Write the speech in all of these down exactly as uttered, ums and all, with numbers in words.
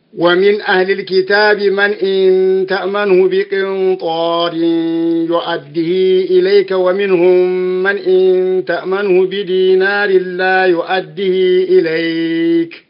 ومن أهل الكتاب من إن تأمنه بقنطار يؤديه إليك ومنهم من إن تأمنه بدينار لا يؤديه إليك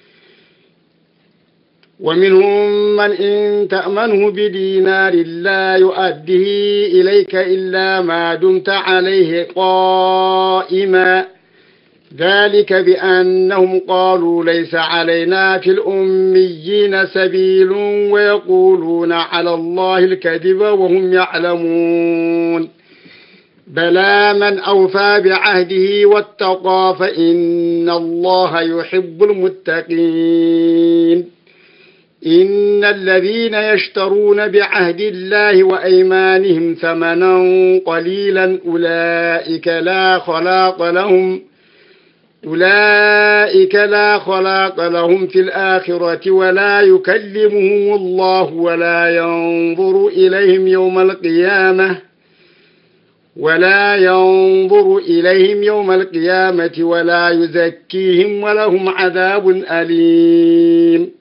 ومنهم من إن تأمنه بدينار لا يؤديه إليك إلا ما دمت عليه قائما ذلك بأنهم قالوا ليس علينا في الأميين سبيل ويقولون على الله الكذب وهم يعلمون بلى من أوفى بعهده واتقى فإن الله يحب المتقين إن الذين يشترون بعهد الله وأيمانهم ثمنا قليلا أولئك لا خلاق لهم أولئك لا خلاق لهم في الآخرة ولا يكلمهم الله ولا ينظر إليهم يوم القيامة ولا ينظر إليهم يوم القيامة ولا يزكيهم ولهم عذاب أليم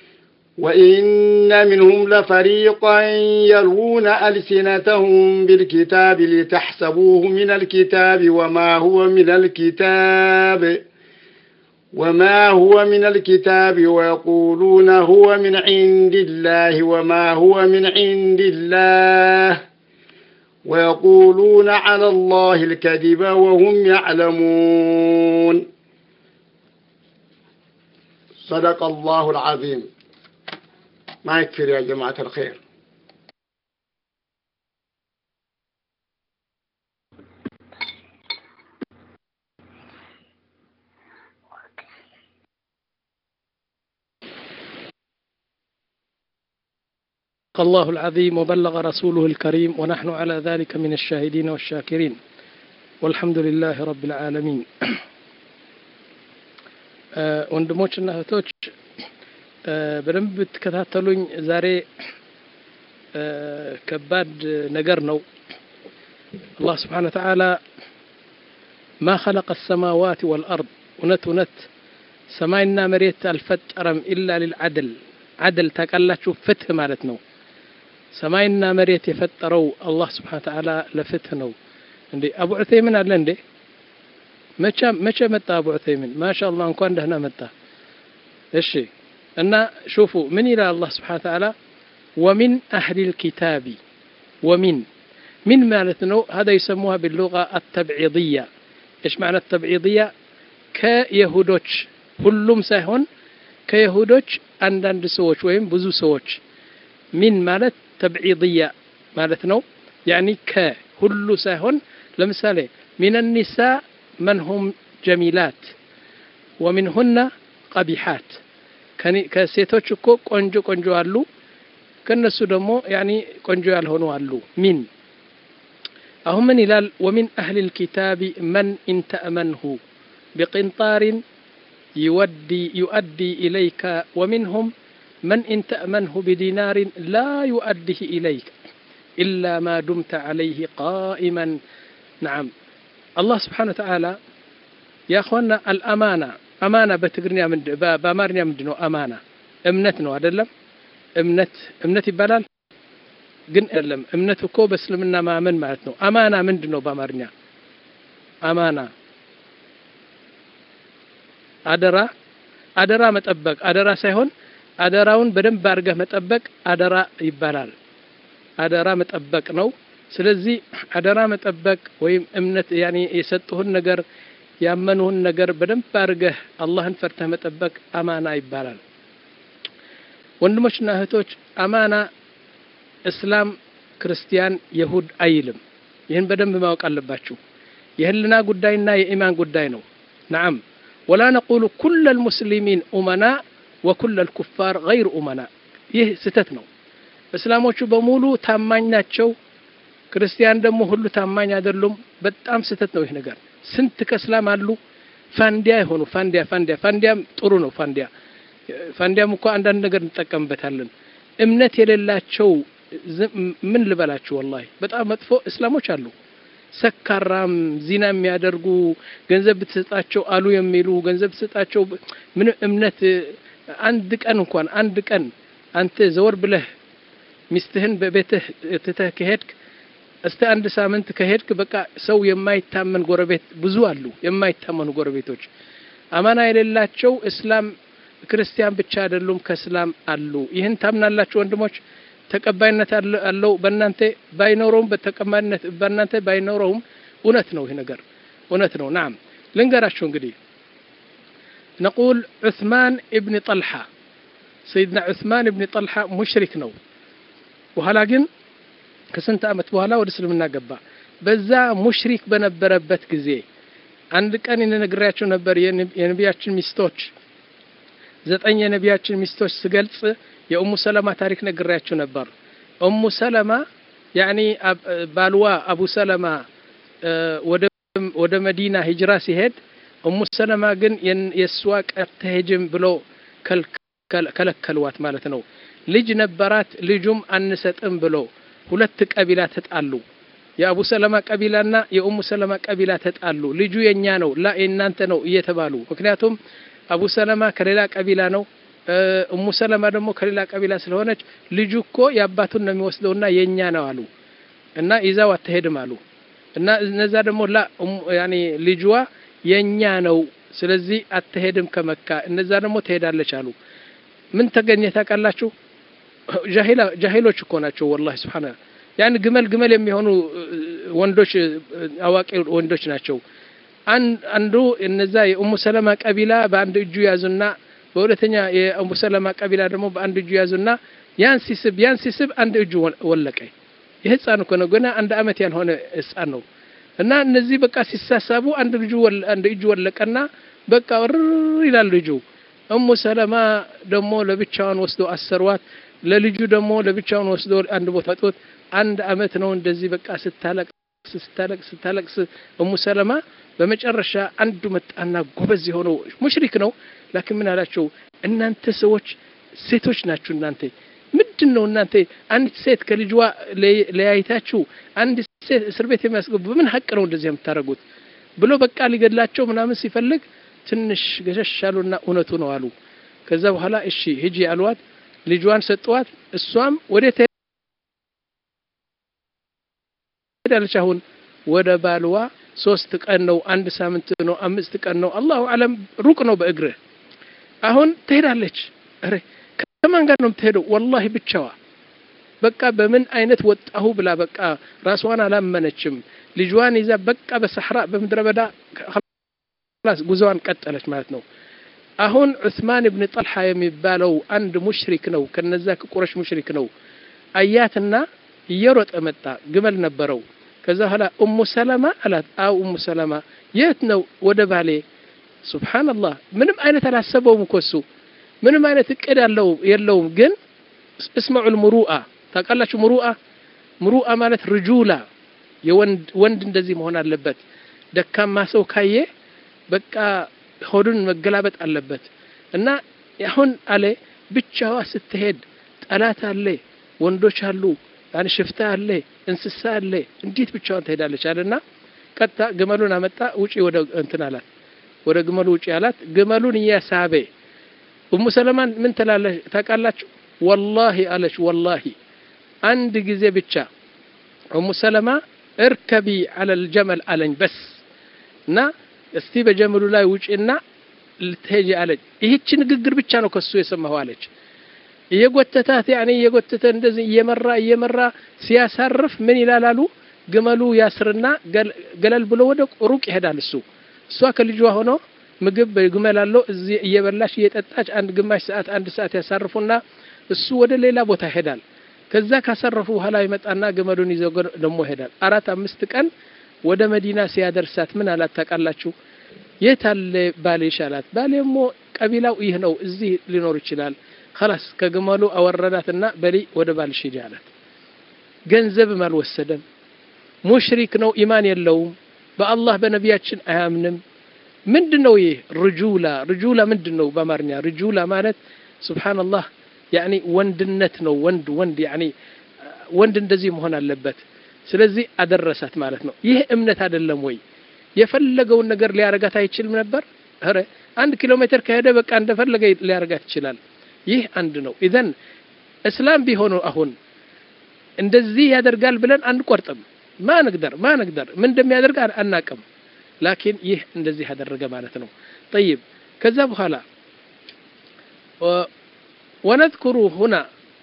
وإن منهم لفريقا يلوون ألسنتهم بالكتاب لتحسبوه من الكتاب وما هو من الكتاب وما هو من الكتاب ويقولون هو من عند الله وما هو من عند الله ويقولون على الله الكذب وهم يعلمون صدق الله العظيم. ما يكفر يا جماعة الخير. الله العظيم وبلغ رسوله الكريم ونحن على ذلك من الشاهدين والشاكرين والحمد لله رب العالمين. ወንድሞችና እህቶች በደንብ ተከታተሉኝ። ዛሬ ከባድ ነገር ነው። አላህ Subhanahu Wa Ta'ala ما خلق السماوات والأرض ونت ونت ሰማይና መሬት አልፈጠረም إلا للعدل عدل ታቃላችሁ ፍትህ ማለት ነው። ሰማይና መሬት የፈጠረው አላህ Subhanahu Wa Ta'ala ለፍትህ ነው። እንዴ አቡ ዑሰይምን አለ እንዴ መቼ መቼ መጣ አቡ ዑሰይምን? ማሻአላህ እንኳን ደህና መጣ። እሺ እና شوفوا من إلى الله سبحانه وتعالى ومن أهل الكتاب ومن من معناته هذا يسموها باللغة التبعيضية. إيش معنى التبعيضية؟ كيهودوش كلهم ساهون كيهودوش عندن سووش وين بزو سووش. من معنى تبعيضية معناته يعني كهلو ساهون لمثال من النساء من هم جميلات ومنهن قبيحات ከሴቶች እኮ ቆንጆ ቆንጆ አሉ ከነሱ ደግሞ ያኒ ቆንጆ ያልሆኑ አሉ። ሚን አሁን ምን ይላል? ومن أهل الكتاب من إن تأمنه بقنطار يودي يؤدي إليك ومنهم من إن تأمنه بدينار لا يؤديه إليك إلا ما دمت عليه قائما. نعم الله سبحانه وتعالى يا أخوانا الأمانة أمانة بتقرني من بأمرني من دنو أمانة أمنتنا أدلم أمنت أمنت يبلال جن أدلم أمنته كو بس لمنا ما من معتنو أمانة من دنو بأمرني أمانة أدرا أدرا متأبك أدرا سيهون أدراون بدم بارجه متأبك أدرا يبلال أدرا متأبك نو سلزي أدرا متأبك ويم أمنت يعني يسطهن نجر ያመኑን ነገር በደንብ አድርገህ አላህን ፈርተህ መጠበቅ አማና ይባላል። ወንድሞችና እህቶች አማና እስላም ክርስቲያን ይሁድ አይልም። ይሄን በደንብ ማወቅ አለባችሁ። የህልና ጉዳይና የኢማን ጉዳይ ነው። نعم ولا نقول كل المسلمين أمناء وكل الكفار غير أمناء. ይህ ስህተት ነው። እስላሞቹ በሙሉ ታማኝ ናቸው፣ ክርስቲያን ደግሞ ሁሉ ታማኝ አይደሉም። በጣም ስህተት ነው ይህ ነገር። ስንት ከእስላም አሉ ፋንዲያ ይሆኑ ፋንዲያ ፋንዲያ ፋንዲያም ጥሩ ነው። ፋንዲያ ፋንዲያም እኮ አንዳንድ ነገር እንጠቀምበታለን። እምነት የሌላቸው ምን ልበላችሁ والله በጣም መጥፎ እስላሞች አሉ። ሰካራም ዚና የሚያደርጉ ገንዘብ ብትሰጣቸው አሉ የሚሉ ገንዘብ ብትሰጣቸው ምን እምነት አንድ ቀን እንኳን አንድ ቀን አንተ ዘወር ብለህ ሚስትህን በቤትህ ትተህ ከሄድክ እስቲ አንድ ሳምንት ከሄድክ በቃ ሰው የማይታመን ጎረቤት ብዙ አሉ የማይታመኑ ጎረቤቶች አማና የሌላቸው እስላም ክርስቲያን ብቻ አይደሉም ከእስላም አሉ ይህን ታምናላችሁ ወንድሞች ተቀባይነት አለው በእናንተ ባይኖረውም በተቀባይነት በእናንተ ባይኖረውም እውነት ነው ይሄ ነገር እውነት ነው نعم ልንገራችሁ እንግዲህ نقول عثمان ابن طلحة سيدنا عثمان ابن طلحة مشرك ነው በኋላ ግን ከስንት አመት በኋላ ወደ እስልምና ገባ በዛ ሙሽሪክ በነበረበት ጊዜ አንድ ቀን እንነግራችሁ ነበር የነቢያችን ሚስቶች ዘጠኝ የነቢያችን ሚስቶች ስገልጽ የኡሙ ሰለማ ታሪክ ነግራችሁ ነበር ኡሙ ሰለማ يعني ባልዋ አቡ ሰለማ ወደ ወደ መዲና ሂጅራ ሲሄድ ኡሙ ሰለማ ግን የስዋ ቀርተሄጅም ብሎ ከለከልዋት ማለት ነው ልጅ ነበራት ልጁም አንሰጥም ብሎ ሁለት ቀቢላ ተጣሉ የአቡ ሰለማ ቀቢላና የኡሙ ሰለማ ቀቢላ ተጣሉ ልጁ የኛ ነው ላ እናንተ ነው እየተባሉ ምክንያቱም አቡ ሰለማ ከሌላ ቀቢላ ነው ኡሙ ሰለማ ደግሞ ከሌላ ቀቢላ ስለሆነች ልጁ እኮ ያባቱን ነው የሚወስደውና የኛ ነው አሉ እና ይዛው አትሄድም አሉ እና እነዛ ደግሞ ላ ያኒ ልጅዋ የኛ ነው ስለዚህ አትሄድም ከመካ እነዛ ደግሞ ትሄዳለች አሉ ምን ተገኘ ታውቃላችሁ ጃሂላ ጃሂሎች እኮ ናቸው والله سبحانه ያን ግመል ግመል የሚሆኑ ወንዶች አዋቂ ወንዶች ናቸው አንዱ እነዛ የኡሙ ሰለማ ቀቢላ በአንድ እጁ ያዙና በሁለተኛ የኡሙ ሰለማ ቀቢላ ደግሞ በአንድ እጁ ያዙና ያን ሲስብ ያን ሲስብ አንድ እጁ ወለቀ የህፃን እኮ ነው ገና አንድ አመት ያልሆነ ህፃን ነው እና እነዚህ በቃ ሲሳሳቡ አንድ ልጁ አንድ እጁ ወለቀና በቃ ይላል ልጁ ኡሙ ሰለማ ደግሞ ለብቻዋን ወስዶ አሰርዋት ለልጁ ደግሞ ለብቻውን ወስዶ አንድ ቦታ ፈጥቶት አንድ አመት ነው እንደዚህ በቃ ስታለቅ ስታለቅ ስታለቅ ኡሙ ሰለማ በመጨረሻ አንዱ መጣና ጎበዝ የሆነው ሙሽሪክ ነው لكن ምን አላቸው እናንተ ሰዎች ሴቶች ናችሁ እናንተ ምንድነው እናንተ አንድ ሴት ከልጅዋ ለያይታችሁ አንድ ሴት እስር ቤት የሚያስገቡ ምን ሐቅ ነው እንደዚህ የምታረጉት ብሎ በቃ ሊገድላቸው ምናምን ሲፈልግ ትንሽ ገሸሻሉና እውነቱ ነው አሉ ከዛ በኋላ እሺ ሂጂ አሏት ልጅዋን ሰጥቷት እሷም ወደ ተዳለች አሁን ወደ ባልዋ ሶስት ቀን ነው አንድ ሳምንት ነው አምስት ቀን ነው አላሁ አለም ሩቅ ነው በእግረ አሁን ትሄዳለች አረ ከማን ጋር ነው የምትሄደው والله ብቻዋ በቃ በምን አይነት ወጣሁ ብላ በቃ ራስዋን አላመነችም ልጅዋን ይዛ በቃ በሰህራ በመድረ በዳ خلاص ጉዞዋን ቀጠለች ማለት ነው አሁን ዑስማን ኢብኑ ጠልሃ የሚባለው አንድ ሙሽሪክ ነው ከነዛ ከቁረሽ ሙሽሪክ ነው አያትና እየሮጠ መጣ ግመል ነበረው ከዛ ኋላ ኡሙ ሰለማ አላት አው ኡሙ ሰለማ የት ነው ወደ ባሌ ሱብሃንአላህ ምንም አይነት አላሰበውም ኮሱ ምንም አይነት እቅድ ያለው የለውም ግን اسمعوا المروءه ታውቃላችሁ ሙሩአ ሙሩአ ማለት ርጁላ የወንድ ወንድ እንደዚህ መሆን አለበት ደካማ ሰው ካየ በቃ ሆዱን መገላበጥ አለበት እና አሁን አለ ብቻዋ ስትሄድ ጠላት አለ ወንዶች አሉ ያን ሽፍታ አለ እንስሳ አለ እንዴት ብቻዋን ትሄዳለች አለና ቀጣ ግመሉን አመጣ ውጪ ወደ እንትን አላት ወደ ግመሉ ውጪ አላት ግመሉን ያሳበ ኡሙ ሰለማን ምን ተላለች ታውቃላችሁ والله አለች والله አንድ ጊዜ ብቻ ኡሙ ሰለማ እርከቢ على الجمل አለኝ በስ እና እስቲ በጀመሉ ላይ ውጪና ልትሄጂ አለች ይህች ንግግር ብቻ ነው ከሱ የሰማው አለች እየጎተታት ያኔ እየጎተተ እንደዚህ እየመራ እየመራ ሲያሳርፍ ምን ይላላሉ ግመሉ ያስርና ገለል ብሎ ወደ ሩቅ ይሄዳል እሱ እሷ ከልጇ ሆኖ ምግብ በግመል አለው እዚህ እየበላሽ እየጠጣች አንድ ግማሽ ሰዓት አንድ ሰዓት ያሳርፉና እሱ ወደ ሌላ ቦታ ይሄዳል ከዛ ካሰረፉ በኋላ ይመጣና ግመሉን ይዘው ደሞ ይሄዳል አራት አምስት ቀን ወደ መዲና ሲያደርሳት ምን አላት ታውቃላችሁ የታለ ባሌሽ አላት ባሌሞ ቀቢላው ይህ ነው እዚህ ሊኖር ይችላል خلاص ከግመሉ አወረዳትና በሊ ወደ ባልሽ ሂጂ አላት ገንዘብ ማልወሰደም ሙሽሪክ ነው ኢማን የለውም በአላህ በነቢያችን አያምንም ምንድነው ይሄ ርጁላ ርጁላ ምንድነው በአማርኛ ርጁላ ማለት ሱብሃንአላህ ያኒ ወንድነት ነው ወንድ ወንድ ያኒ ወንድ እንደዚህ መሆን አለበት ስለዚህ አደረሳት ማለት ነው ይሄ እምነት አይደለም ወይ የፈለገውን ነገር ሊያረጋት አይችልም ነበር አረ አንድ ኪሎ ሜትር ከሄደ በቃ እንደፈለገ ሊያርጋት ይችላል ይህ አንድ ነው ኢዘን እስላም ቢሆኑ አሁን እንደዚህ ያደርጋል ብለን አንቆርጥም ما نقدر ما نقدر من دم يدرك አናቅም لكن ይህ እንደዚህ ያደረገ ማለት ነው طيب ከዛ በኋላ ونذكر هنا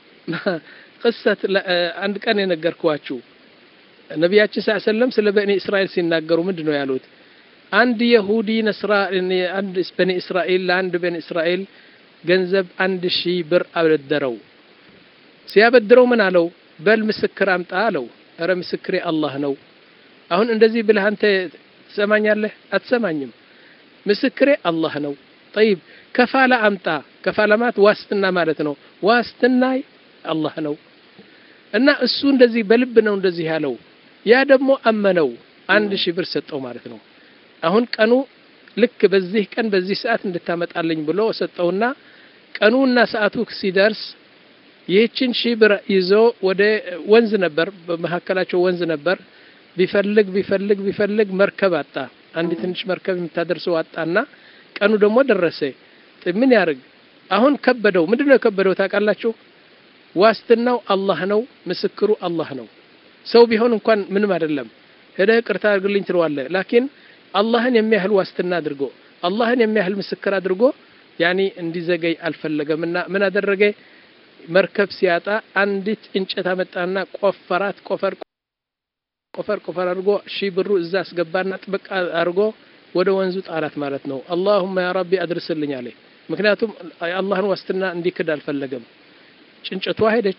قصة عند كان ينገርኳችሁ ነብያችን ሰለላሁ ዐለይሂ ወሰለም ስለ በኒ እስራኤል ሲናገሩ ምንድነው ያሉት አንድ ይሁዲ ነስራኒ አንድ በኒ እስራኤል ለአንድ በኒ እስራኤል ገንዘብ አንድ ሺህ ብር አበደረው ሲያበድረው ምን አለው በል ምስክር አምጣ አለው አረ ምስክሬ አላህ ነው አሁን እንደዚህ ብለህ አንተ ትሰማኛለህ አትሰማኝም ምስክሬ አላህ ነው طيب ከፋላ አምጣ ከፋላ ማለት ዋስትና ማለት ነው ዋስትና አላህ ነው እና እሱ እንደዚህ በልብ ነው እንደዚህ ያለው ያ ደግሞ አመነው አንድ ሺህ ብር ሰጠው ማለት ነው አሁን ቀኑ ልክ በዚህ ቀን በዚህ ሰዓት እንድታመጣልኝ ብሎ ሰጠውና ቀኑና ሰዓቱ ሲደርስ ይህችን ሺህ ብር ይዞ ወደ ወንዝ ነበር በመሐከላቸው ወንዝ ነበር ቢፈልግ ቢፈልግ ቢፈልግ መርከብ አጣ አንድ ትንሽ መርከብ የምታደርሰው አጣና ቀኑ ደግሞ ደረሰ ምን ያርግ አሁን ከበደው ምንድነው ከበደው ታውቃላችሁ ዋስትናው አላህ ነው ምስክሩ አላህ ነው ሰው ቢሆን እንኳን ምንም አይደለም ሄደ ቅርታ አድርግልኝ ትለዋለህ ላኪን አላህን የሚያህል ዋስትና አድርጎ አላህን የሚያህል ምስክር አድርጎ ያኒ እንዲዘገይ አልፈለገምና ምን አደረገ መርከብ ሲያጣ አንዲት እንጨት አመጣና ቆፈራት ቆፈር ቆፈር ቆፈር አድርጎ ሺህ ብሩ እዛ አስገባና ጥብቅ አድርጎ ወደ ወንዙ ጣላት ማለት ነው اللهم يا ربي አድርስልኝ አለ ምክንያቱም አላህን ዋስትና እንዲክድ አልፈለገም ጭንጨቷ ሄደች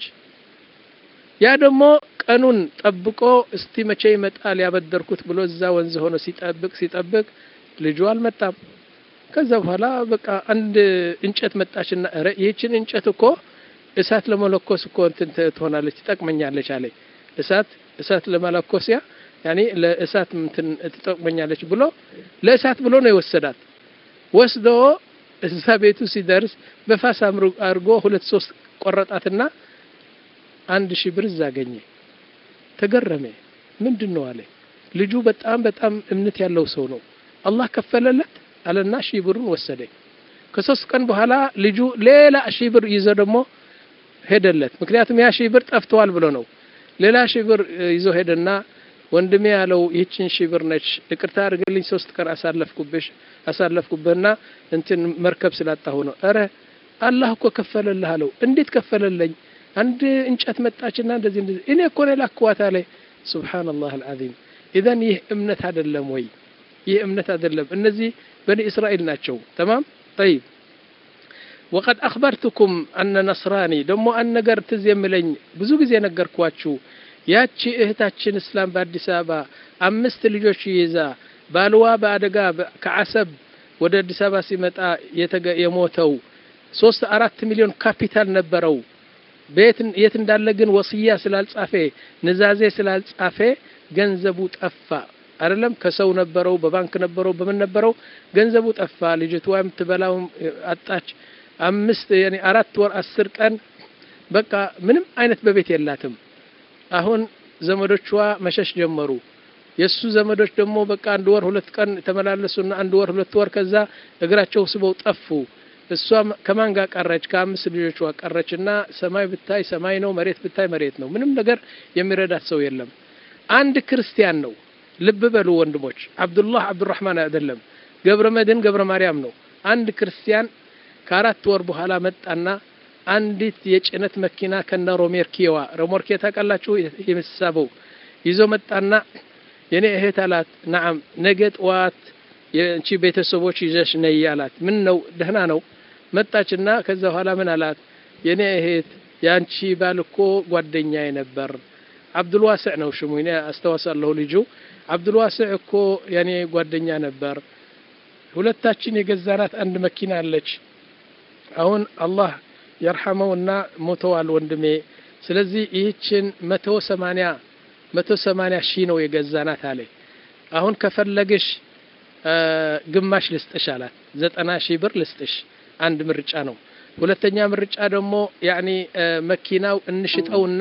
ያ ደግሞ ቀኑን ጠብቆ እስቲ መቼ ይመጣል ያበደርኩት ብሎ እዛ ወንዝ ሆኖ ሲጠብቅ ሲጠብቅ ልጁ አልመጣም ከዛ በኋላ በቃ አንድ እንጨት መጣችና አረ ይህችን እንጨት እኮ እሳት ለመለኮስ እኮ እንትን ትሆናለች ትጠቅመኛለች አለ እሳት እሳት ለመለኮስ ያ ያኒ ለእሳት እንትን ትጠቅመኛለች ብሎ ለእሳት ብሎ ነው የወሰዳት ወስዶ እዛ ቤቱ ሲደርስ በፋስ አርጎ ሁለት ሶስት ቆረጣትና አንድ ሺህ ብር ዛገኘ ተገረመ ምንድነው አለ ልጁ በጣም በጣም እምነት ያለው ሰው ነው አላህ ከፈለለት አለና ሺህ ብሩን ወሰደ ከሶስት ቀን በኋላ ልጁ ሌላ ሺህ ብር ይዞ ደግሞ ሄደለት ምክንያቱም ያ ሺህ ብር ጠፍቷል ብሎ ነው ሌላ ሺህ ብር ይዞ ሄደና ወንድሜ ያለው ይህችን ሺህ ብር ነች ይቅርታ አድርግልኝ ሶስት ቀን አሳለፍኩብሽ አሳለፍኩብህና እንትን መርከብ ስላጣሁ ነው አረ አላህ እኮ ከፈለልህ አለው እንዴት ከፈለልኝ አንድ እንጨት መጣችና እንደዚህ እንደዚህ እኔ እኮ ነው ላኳታ ላይ ሱብሃንአላህ አልዓዚም اذا ይህ እምነት አይደለም ወይ ይህ እምነት አይደለም እነዚህ በኒ እስራኤል ናቸው تمام طيب وقد اخبرتكم ان نصراني ደሞ አን ነገር ትዝ የሚለኝ ብዙ ጊዜ ነገርኳችሁ ያቺ እህታችን እስላም በአዲስ አበባ አምስት ልጆች ይዛ ባልዋ በአደጋ ከአሰብ ወደ አዲስ አበባ ሲመጣ የሞተው ሶስት አራት ሚሊዮን ካፒታል ነበረው ቤት የት እንዳለ ግን ወሲያ ስላልጻፈ ንዛዜ ስላልጻፈ ገንዘቡ ጠፋ አይደለም ከሰው ነበረው በባንክ ነበረው በምን ነበረው ገንዘቡ ጠፋ ልጅቷ የምትበላው አጣች አምስት ያኒ አራት ወር አስር ቀን በቃ ምንም አይነት በቤት የላትም አሁን ዘመዶቿ መሸሽ ጀመሩ የሱ ዘመዶች ደግሞ በቃ አንድ ወር ሁለት ቀን ተመላለሱና አንድ ወር ሁለት ወር ከዛ እግራቸው ስበው ጠፉ እሷ ከማን ጋር ቀረች ከአምስት ልጆቿ ቀረችና ሰማይ ብታይ ሰማይ ነው መሬት ብታይ መሬት ነው ምንም ነገር የሚረዳት ሰው የለም አንድ ክርስቲያን ነው ልብ በሉ ወንድሞች አብዱላህ አብዱራህማን አይደለም ገብረ መድን ገብረ ማርያም ነው አንድ ክርስቲያን ከአራት ወር በኋላ መጣና አንዲት የጭነት መኪና ከነ ሮሜርኪዋ ሮሜርኪያ ታውቃላችሁ የምትሳበው ይዞ መጣና የኔ እህት አላት نعم ነገ ጠዋት የንቺ ቤተሰቦች ይዘሽ ነይ አላት ምን ነው ደህና ነው መጣችና ከዛ በኋላ ምን አላት የኔ እህት ያንቺ ባልኮ ጓደኛዬ ነበር አብዱልዋሲዕ ነው ሽሙ እኔ አስተዋሳለሁ ልጁ አብዱልዋሲዕ እኮ ያኔ ጓደኛ ነበር ሁለታችን የገዛናት አንድ መኪና አለች አሁን አላህ يرحمውና ሞተዋል ወንድሜ ስለዚህ ይህችን መቶ ሰማንያ ሺህ ነው የገዛናት አለ አሁን ከፈለግሽ ግማሽ ልስጥሽ አላት ዘጠና ሺህ ብር ልስጥሽ አንድ ምርጫ ነው ሁለተኛ ምርጫ ደግሞ ያኒ መኪናው እንሽጠውና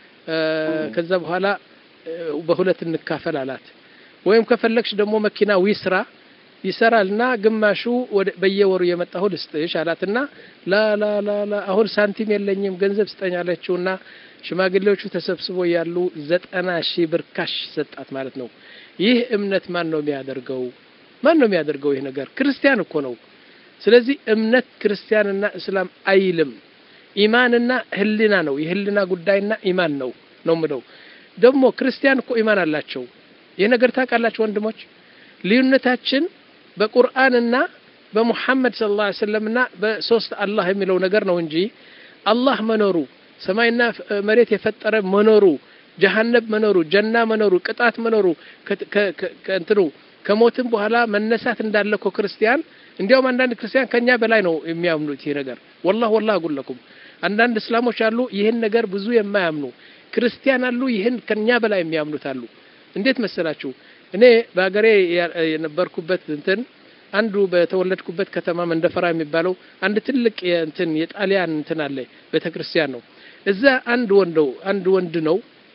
ከዛ በኋላ በሁለት እንካፈል አላት ወይም ከፈለግሽ ደግሞ መኪናው ይስራ ይሰራልና ግማሹ በየወሩ የመጣው ልስጥሽ አላትና ላ ላ ላ ላ አሁን ሳንቲም የለኝም ገንዘብ ስጠኛለችውና ሽማግሌዎቹ ተሰብስበው ያሉ ዘጠና ሺህ ብር ካሽ ሰጣት ማለት ነው። ይህ እምነት ማን ነው የሚያደርገው? ማን ነው የሚያደርገው? ይሄ ነገር ክርስቲያን እኮ ነው። ስለዚህ እምነት ክርስቲያንና እስላም አይልም። ኢማንና ህሊና ነው። የህሊና ጉዳይና ኢማን ነው ነው ምለው። ደግሞ ክርስቲያን እኮ ኢማን አላቸው። ይሄ ነገር ታውቃላችሁ ወንድሞች? ልዩነታችን በቁርአንና በሙሐመድ ሰለላሁ ዐለይሂ ወሰለምና በሶስት አላህ የሚለው ነገር ነው እንጂ አላህ መኖሩ ሰማይና መሬት የፈጠረ መኖሩ ጀሃነም መኖሩ ጀና መኖሩ ቅጣት መኖሩ ከእንትኑ ከሞትም በኋላ መነሳት እንዳለ እኮ ክርስቲያን እንዲያውም አንዳንድ ክርስቲያን ከኛ በላይ ነው የሚያምኑት ይሄ ነገር والله والله اقول لكم አንዳንድ እስላሞች አሉ ይሄን ነገር ብዙ የማያምኑ ክርስቲያን አሉ ይሄን ከኛ በላይ የሚያምኑት አሉ። እንዴት መሰላችሁ? እኔ በአገሬ የነበርኩበት እንትን አንዱ በተወለድኩበት ከተማ መንደፈራ የሚባለው አንድ ትልቅ እንትን የጣሊያን እንትን አለ ቤተክርስቲያን ነው። እዛ አንድ ወንዶ አንድ ወንድ ነው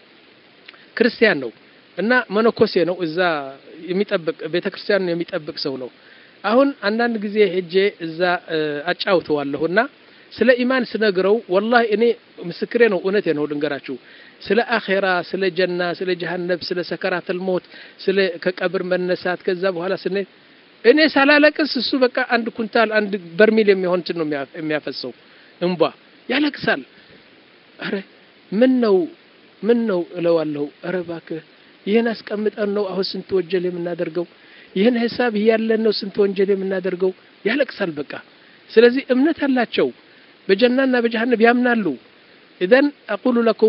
ክርስቲያን ነው እና መነኮሴ ነው። እዛ የሚጠብቅ ቤተክርስቲያን የሚጠብቅ ሰው ነው። አሁን አንዳንድ ጊዜ ሄጄ እዛ አጫውተዋለሁና ስለ ኢማን ስነግረው والله እኔ ምስክሬ ነው እውነቴ ነው ልንገራችሁ ስለ አኺራ ስለ ጀና ስለ ጀሃነም ስለ ሰከራተል ሞት ስለ ከቀብር መነሳት ከዛ በኋላ ስለ እኔ ሳላለቅስ እሱ በቃ አንድ ኩንታል አንድ በርሚል የሚሆን እንትን ነው የሚያፈሰው እንባ ያለቅሳል። አረ ምን ነው ምን ነው እለዋለሁ። አረ እባክህ ይሄን አስቀምጠን ነው አሁን ስንት ወንጀል የምናደርገው ይሄን ሐሳብ ይያለን ነው ስንት ወንጀል የምናደርገው ያለቅሳል በቃ። ስለዚህ እምነት አላቸው በጀናና በጀሃነም ያምናሉ። اذن اقول لكم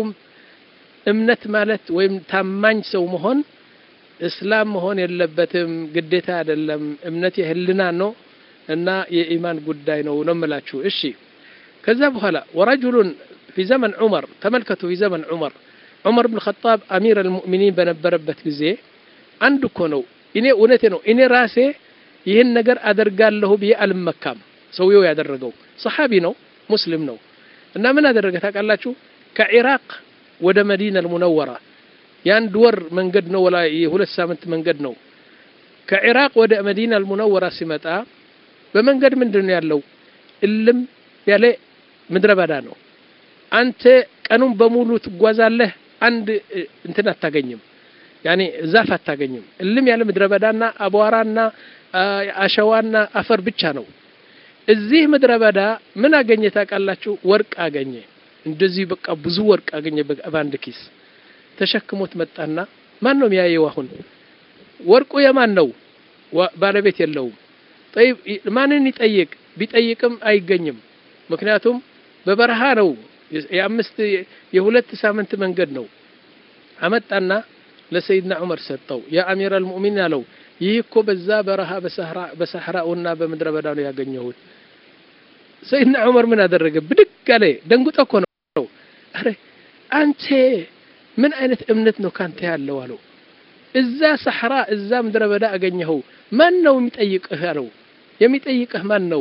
እምነት ማለት ወይም ታማኝ ሰው መሆን እስላም መሆን የለበትም ግዴታ አይደለም። እምነት የህልና ነው እና የኢማን ጉዳይ ነው ነው ማለት እሺ። ከዛ በኋላ ورجل في زمن عمر ተመልከቱ في زمن عمر عمر بن الخطاب امير المؤمنين በነበረበት ጊዜ አንድ እኮ ነው እኔ እውነቴ ነው እኔ ራሴ ይሄን ነገር አደርጋለሁ ብዬ አልመካም። ሰውየው ያደረገው ሰሃቢ ነው ሙስሊም ነው እና ምን አደረገ ታውቃላችሁ? ከኢራቅ ወደ መዲና المنوره ያንድ ወር መንገድ ነው ወላ የሁለት ሳምንት መንገድ ነው። ከኢራቅ ወደ መዲና المنوره ሲመጣ በመንገድ ምንድነው ያለው? እልም ያለ ምድረ በዳ ነው። አንተ ቀኑን በሙሉ ትጓዛለህ አንድ እንትን አታገኝም ያኒ ዛፍ አታገኝም። እልም ያለ ምድረ በዳና አቧራና አሸዋና አፈር ብቻ ነው። እዚህ ምድረ በዳ ምን አገኘ ታውቃላችሁ? ወርቅ አገኘ። እንደዚህ በቃ ብዙ ወርቅ አገኘ በአንድ ኪስ ተሸክሞት መጣና ማን ነው የሚያየው? አሁን ወርቁ የማን ነው? ባለቤት የለውም። طيب ማንን ይጠይቅ? ቢጠይቅም አይገኝም። ምክንያቱም በበረሃ ነው። የአምስት የሁለት ሳምንት መንገድ ነው። አመጣና ለሰይድና ዑመር ሰጠው። ያ አሚር አልሙእሚኒን አለው ይህ እኮ በዛ በረሃ በሰህራ በሰህራውና በምድረ በዳ ነው ያገኘሁት። ሰይድና ዑመር ምን አደረገ? ብድግ አለ። ደንግጦ እኮ ነው። አረ አንተ ምን አይነት እምነት ነው ካንተ ያለው አለው። እዛ ሰህራ እዛ ምድረ በዳ አገኘኸው ማን ነው የሚጠይቅህ አለው። የሚጠይቅህ ማን ነው?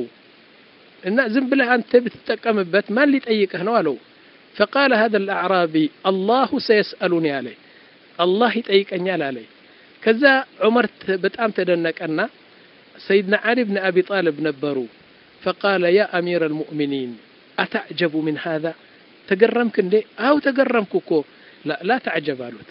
እና ዝም ብለህ አንተ ብትጠቀምበት ማን ሊጠይቅህ ነው አለው። فقال هذا الاعرابي الله سيسالني عليه الله يጠይቀኛል አለ። ከዛ ዑመር በጣም ተደነቀና سيدنا علي بن ابي طالب ነበሩ። فقال يا امير المؤمنين اتعجب من هذا تجرمك እንዴ? አው ተገረምኩ እኮ لا لا تعجب አሉት።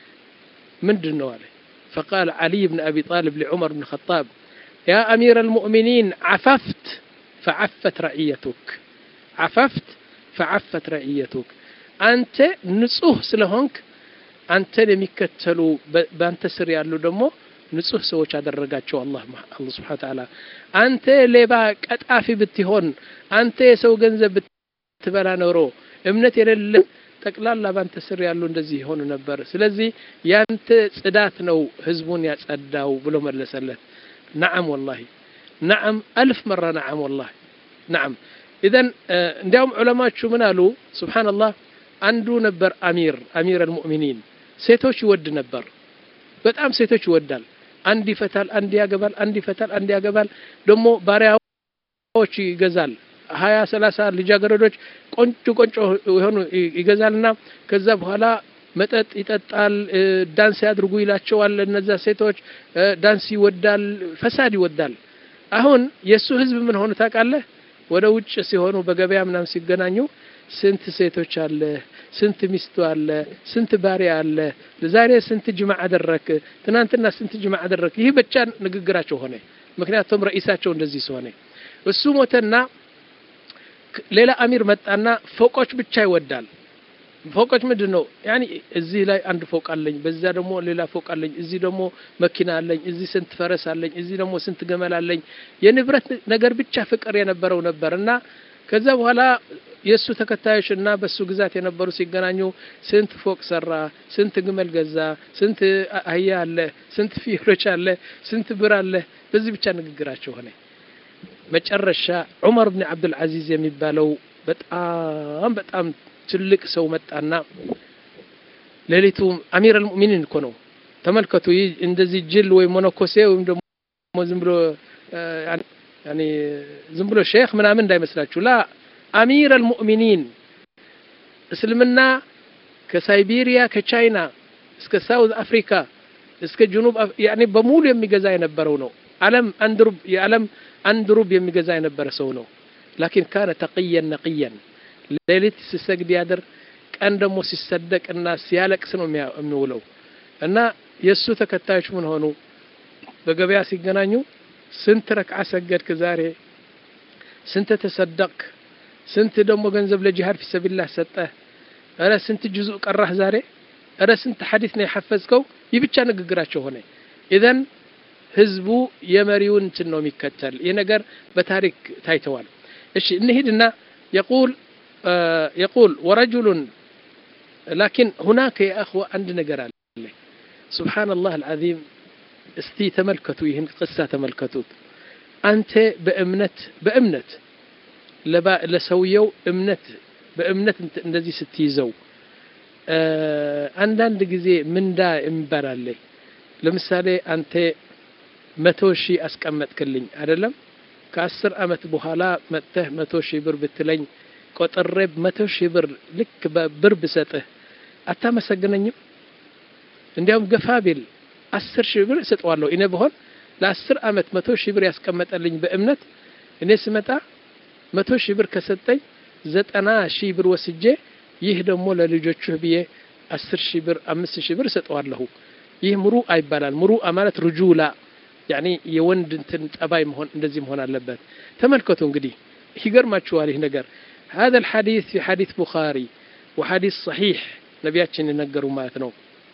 ምንድነው አለ። فقال علي بن ابي طالب لعمر بن الخطاب يا امير المؤمنين عففت فعفت رعيتك عففت فعفت رعيتك አንተ ንጹህ ስለሆንክ አንተን የሚከተሉ በአንተ ስር ያሉ ደግሞ ንጹህ ሰዎች አደረጋቸው አላህ አላህ Subhanahu Wa Ta'ala። አንተ ሌባ ቀጣፊ ብትሆን አንተ የሰው ገንዘብ ብትበላ ኖሮ እምነት የሌለ ጠቅላላ በአንተ ስር ያሉ እንደዚህ ይሆኑ ነበር። ስለዚህ ያንተ ጽዳት ነው ህዝቡን ያጸዳው ብሎ መለሰለት። نعم والله نعم ألف مرة نعم والله نعم. إذن እንዲያውም ዑለማዎቹ ምን አሉ? سبحان الله አንዱ ነበር አሚር አሚር المؤمنين ሴቶች ይወድ ነበር በጣም ሴቶች ይወዳል። አንድ ይፈታል አንድ ያገባል አንድ ይፈታል አንድ ያገባል። ደግሞ ባሪያዎች ይገዛል ሀያ ሰላሳ ልጃገረዶች ቆንጆ ቆንጆ የሆኑ ይገዛልና ከዛ በኋላ መጠጥ ይጠጣል ዳንስ ያድርጉ ይላቸዋል እነዛ ሴቶች ዳንስ ይወዳል ፈሳድ ይወዳል አሁን የሱ ህዝብ ምን ሆነ ታውቃለህ ወደ ውጭ ሲሆኑ በገበያ ምናም ሲገናኙ ስንት ሴቶች አለ ስንት ሚስቱ አለ ስንት ባሪያ አለ ዛሬ ስንት ጅማዕ አደረክ ትናንትና ስንት ጅማዕ አደረክ ይሄ ብቻ ንግግራቸው ሆነ ምክንያቱም ረኢሳቸው እንደዚህ ሆነ እሱ ሞተና ሌላ አሚር መጣና ፎቆች ብቻ ይወዳል ፎቆች ምንድነው ያኒ እዚህ ላይ አንድ ፎቅ አለኝ በዛ ደግሞ ሌላ ፎቅ አለኝ እዚህ ደግሞ መኪና አለኝ እዚህ ስንት ፈረስ አለኝ እዚህ ደግሞ ስንት ገመል አለኝ የንብረት ነገር ብቻ ፍቅር የነበረው ነበርና ከዛ በኋላ የሱ ተከታዮችና በሱ ግዛት የነበሩ ሲገናኙ ስንት ፎቅ ሰራ ስንት ግመል ገዛ ስንት አህያ አለ ስንት ፍየሎች አለ ስንት ብር አለ በዚህ ብቻ ንግግራቸው ሆነ መጨረሻ ዑመር ኢብኑ አብዱል አዚዝ የሚባለው በጣም በጣም ትልቅ ሰው መጣና ሌሊቱ አሚር አልሙእሚኒን እኮ ነው ተመልከቱ እንደዚህ ጅል ወይ ሞኖኮሴ ወይ ደግሞ ዝም ብሎ ያኒ ዝም ብሎ ሼክ ምናምን እንዳይመስላችሁ ላ አሚር አልሙእሚኒን እስልምና ከሳይቤሪያ ከቻይና እስከ ሳውዝ አፍሪካ እስከ ጁኑብ ያኒ በሙሉ የሚገዛ የነበረው ነው ዓለም አንድሩብ የዓለም አንድሩብ የሚገዛ የነበረ ሰው ነው لكن كان تقيا نقيا ሌሊት ሲሰግድ ያድር ቀን ደግሞ ሲሰደቅና ሲያለቅስ ነው የሚውለው እና የሱ ተከታዮች ምን ሆኑ በገበያ ሲገናኙ ስንት ረክዓ ሰገድክ ዛሬ ስንት ተሰደቅ ስንት ደግሞ ገንዘብ ለጂሃድ في سبيل الله ሰጠህ አረ ስንት ጁዙእ ቀራህ ዛሬ አረ ስንት ሐዲስ ነው ያሐፈዝከው ይብቻ ንግግራቸው ሆነ ኢዘን ህዝቡ የመሪውን እንትን ነው የሚከተል የነገር በታሪክ ታይተዋል እሺ እንሂድና يقول آه يقول ورجل لكن هناك يا أخوة عند نجرال سبحان الله العظيم استي تملكتوا يهن قصة تملكتوا أنت بأمنت بأمنت لبا لسويو أمنت بأمنت الذي ستيزو آه عندنا دقيزي من دا إمبارا لي لمثالي أنت متوشي أسكمت كلين أدلم كأسر أمت بحالا مته متوشي بربتلين ቆጥሬብ መቶ ሺህ ብር ልክ በብር በሰጠህ አታመሰግነኝም እንዲያውም ገፋቢል አስር ሺህ ብር ሰጠዋለሁ እኔ በሆን ለ10 አመት መቶ ሺህ ብር ያስቀመጠልኝ በእምነት እኔ ስመጣ መቶ ሺህ ብር ከሰጠኝ ዘጠና ሺህ ብር ወስጄ ይህ ደግሞ ለልጆቹ ብዬ አስር ሺህ ብር አምስት ሺህ ብር ሰጠዋለሁ ይህ ምሩ አይባላል ምሩ ማለት ርጁላ يعني የወንድ እንትን ጠባይ መሆን እንደዚህ መሆን አለበት ተመልከቱ እንግዲህ ይገርማችኋል ይህ ነገር هذا الحديث في حديث بخاري وحديث صحيح نبياتنا ينقروا ماتنو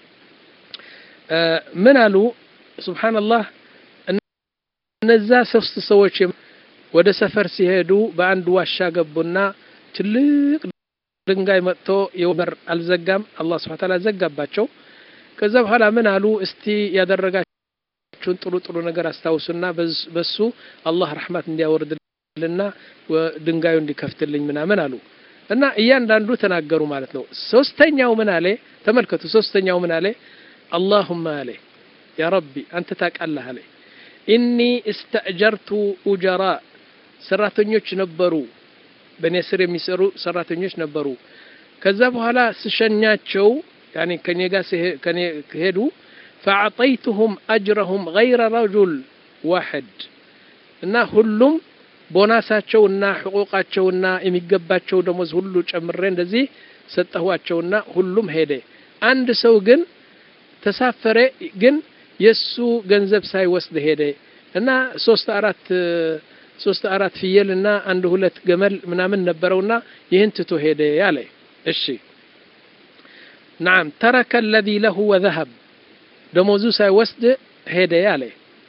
آه من قالوا سبحان الله እነዛ ሶስት ሰዎች ወደ ሰፈር ሲሄዱ በአንድ ዋሻ ገቡና ትልቅ ድንጋይ መጥቶ የወበር አልዘጋም አላህ Subhanahu Wa Ta'ala ዘጋባቸው ከዛ በኋላ ምን አሉ እስቲ ያደረጋችሁን ጥሩ ጥሩ ነገር አስታውሱና በሱ አላህ ረህመት እንዲያወርድልና ድንጋዩ እንዲከፍትልኝ ምናምን አሉ እና እያንዳንዱ ተናገሩ ማለት ነው ሶስተኛው ምን አለ ተመልከቱ ሶስተኛው ምን አለ اللهم عليه يا ربي انت ታቃለህ አለ إني استأجرت أجراء سراتنيوش نبرو بني سر يمسرو سراتنيوش نبرو كذا بحالا سشنياتشو يعني كان يقاس كان يهدو فأعطيتهم أجرهم غير رجل واحد إنه هلهم بوناساتشو إنه حقوقاتشو إنه إميقباتشو دموز هلو جمرين دزي ستهواتشو إنه هلهم هيدي عند سو جن تسافر جن የሱ ገንዘብ ሳይወስድ ሄደ እና ሶስት አራት ሶስት አራት ፍየልና አንድ ሁለት ገመል ምናምን ነበረውና ይህን ትቶ ሄደ ያለ እሺ نعم ترك الذي له وذهب ደሞዙ ሳይወስድ ሄደ ያለ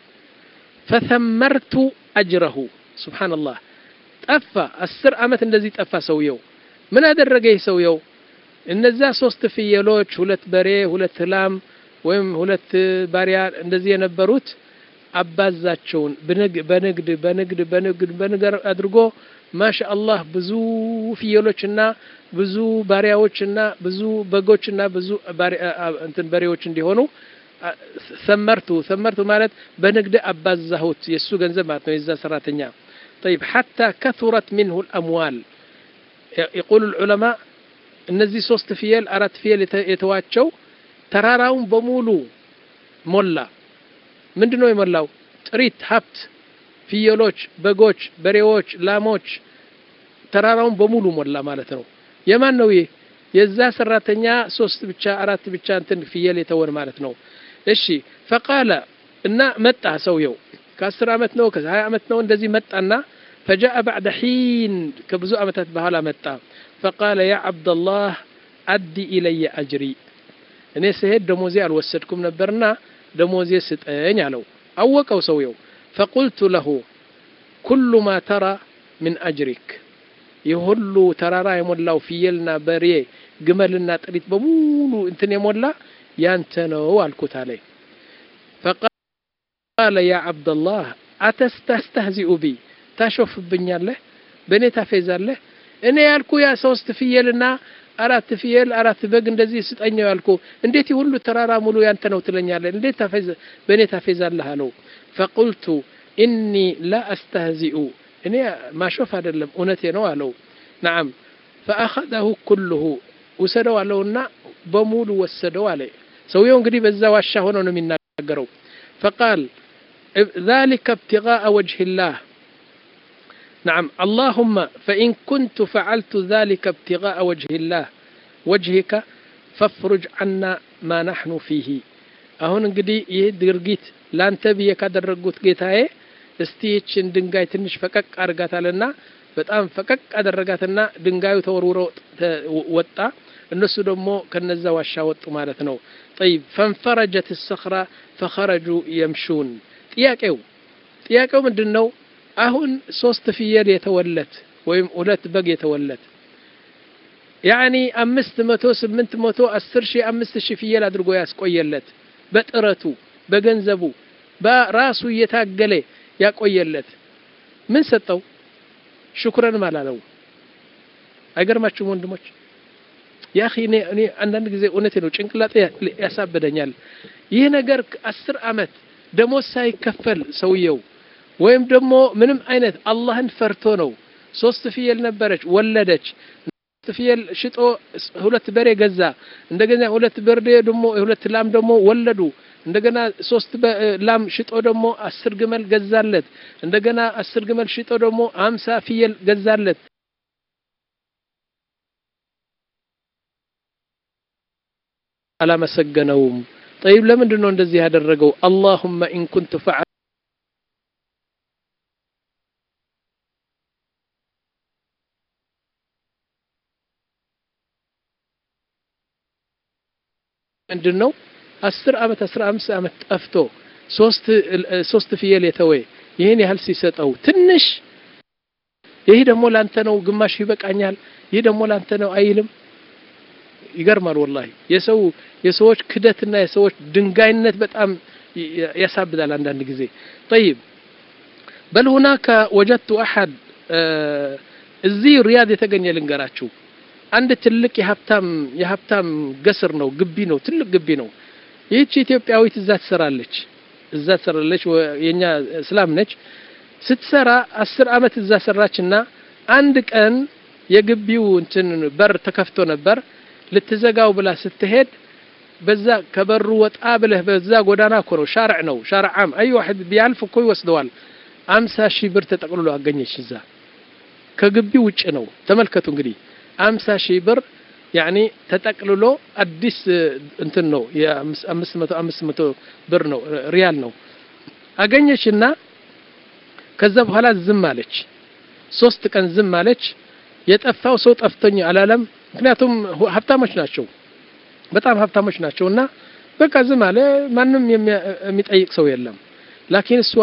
فثمرت اجره سبحان الله ጠፋ አስር አመት እንደዚህ ጠፋ ሰውየው ምን አደረገ ሰውየው እነዛ ሶስት ፍየሎች ሁለት በሬ ሁለት ላም ወይም ሁለት ባሪያ እንደዚህ የነበሩት አባዛቸውን በንግድ በንግድ በንግድ በንግድ በንገር አድርጎ ማሻአላህ ብዙ ፍየሎችና ብዙ ባሪያዎችና ብዙ በጎችና ብዙ እንትን በሬዎች እንዲሆኑ ሰመርቱ ሰመርቱ ማለት በንግድ አባዛሁት የሱ ገንዘብ ማለት ነው የዛ ሰራተኛ طيب حتى كثرت منه الاموال يقول العلماء እነዚህ ሶስት ፍየል አራት ፍየል የተዋቸው ተራራውን በሙሉ ሞላ ምንድነው የሞላው ጥሪት ሀብት ፍየሎች በጎች በሬዎች ላሞች ተራራውን በሙሉ ሞላ ማለት ነው የማን ነው ይሄ የዛ ሰራተኛ ሶስት ብቻ አራት ብቻ እንትን ፍየል የተወን ማለት ነው እሺ فقال እና መጣ ሰውየው ከ10 አመት ነው ከ20 አመት ነው እንደዚህ መጣና فجاء بعد حين ከብዙ አመታት በኋላ መጣ فقال يا عبد الله ادي الي اجري እኔ ስሄድ ደሞዜ አልወሰድኩም ነበርና ደሞዜ ስጠኝ አለው አወቀው ሰውየው فقلت له كل ما ترى من اجرك ይሁሉ ተራራ የሞላው ፍየልና በሬ ግመልና ጥሪት በሙሉ እንትን የሞላ ያንተ ነው አልኩት አለ فقال يا عبد الله اتستهزئ بي ታሾፍብኛለህ በኔ ታፈዛለህ እኔ ያልኩ ያ ሶስት ፍየልና አራት ፍየል አራት በግ እንደዚህ ስጠኛው ያልኩ እንዴት ይሁሉ ተራራ ሙሉ ያንተ ነው ትለኛለህ እንዴት ታፈዝ በኔ ታፈዛለህ አለው فقلت اني لا استهزئ እኔ ማሾፍ አይደለም እውነቴ ነው አለው نعم فاخذه كله ወሰደው አለውና በሙሉ ወሰደው አለ ሰውየው እንግዲህ በዛ ዋሻ ሆኖ ነው የሚናገረው فقال ذلك ابتغاء وجه الله نعم اللهم فإن كنت فعلت ذلك ابتغاء وجه الله وجهك فافرج عنا ما نحن فيه አሁን እንግዲህ ይሄ ድርጊት ላንተ ብዬ ካደረጉት ጌታዬ እስቲችን ድንጋይ ትንሽ ፈቀቅ አርጋታልና በጣም ፈቀቅ አደረጋትና ድንጋዩ ተወርውሮ ወጣ እነሱ ደግሞ ከነዛ ዋሻ ወጡ ማለት ነው طيب فانفرجت الصخرة فخرجوا يمشون ጥያቄው ጥያቄው ምንድነው አሁን ሶስት ፍየል የተወለት ወይም ሁለት በግ የተወለት يعني አምስት መቶ ስምንት መቶ አስር ሺህ አምስት ሺህ ፍየል አድርጎ ያስቆየለት በጥረቱ በገንዘቡ በራሱ እየታገለ ያቆየለት ምን ሰጠው ሽኩረን ማላለው አይገርማችሁም ወንድሞች ያ اخي እኔ አንዳንድ ጊዜ እውነቴ ነው ጭንቅላጤ ያሳበደኛል ይህ ነገር አስር አመት ደሞዝ ሳይከፈል ሰውየው ወይም ደግሞ ምንም አይነት አላህን ፈርቶ ነው ሶስት ፍየል ነበረች ወለደች ሶስት ፍየል ሽጦ ሁለት በሬ ገዛ እንደገና ሁለት በሬ ደግሞ ሁለት ላም ደግሞ ወለዱ እንደገና ሶስት ላም ሽጦ ደግሞ አስር ግመል ገዛለት እንደገና አስር ግመል ሽጦ ደግሞ ሃምሳ ፍየል ገዛለት አላመሰገነውም طيب ለምንድን ነው እንደዚህ ያደረገው اللهم ان كنت فعل ምንድነው አስር አመት አስራ አምስት አመት ጠፍቶ ሶስት ሶስት ፍየል የተወ ይሄን ያህል ሲሰጠው ትንሽ ይሄ ደግሞ ላንተ ነው ግማሽ ይበቃኛል ይሄ ደግሞ ላንተ ነው አይልም ይገርማል والله የሰው የሰዎች ክደትና የሰዎች ድንጋይነት በጣም ያሳብዳል አንዳንድ ጊዜ طيب بل هناك وجدت احد እዚህ ሪያድ የተገኘ ልንገራችሁ አንድ ትልቅ የሀብታም የሀብታም ገስር ነው ግቢ ነው ትልቅ ግቢ ነው ይህች ኢትዮጵያዊት እዛ ትሰራለች እዛ ትሰራለች የኛ እስላም ነች ስትሰራ አስር አመት እዛ ሰራችና አንድ ቀን የግቢው እንትን በር ተከፍቶ ነበር ልትዘጋው ብላ ስትሄድ በዛ ከበሩ ወጣ ብለህ በዛ ጎዳና እኮ ነው ሻርዕ ነው ሻርዓም አይ واحد ቢያልፍ እኮ ይወስደዋል ሃምሳ ሺህ ብር ተጠቅልሎ አገኘች እዛ ከግቢው ውጭ ነው ተመልከቱ እንግዲህ ሃምሳ ሺህ ብር يعني ተጠቅልሎ አዲስ እንትን ነው የ500 500 ብር ነው ሪያል ነው አገኘችና ከዛ በኋላ ዝም አለች ሶስት ቀን ዝም አለች የጠፋው ሰው ጠፍቶኝ አላለም ምክንያቱም ሀብታሞች ናቸው በጣም ሀብታሞች ናቸውና በቃ ዝም አለ ማንንም የሚጠይቅ ሰው የለም لكن እሷ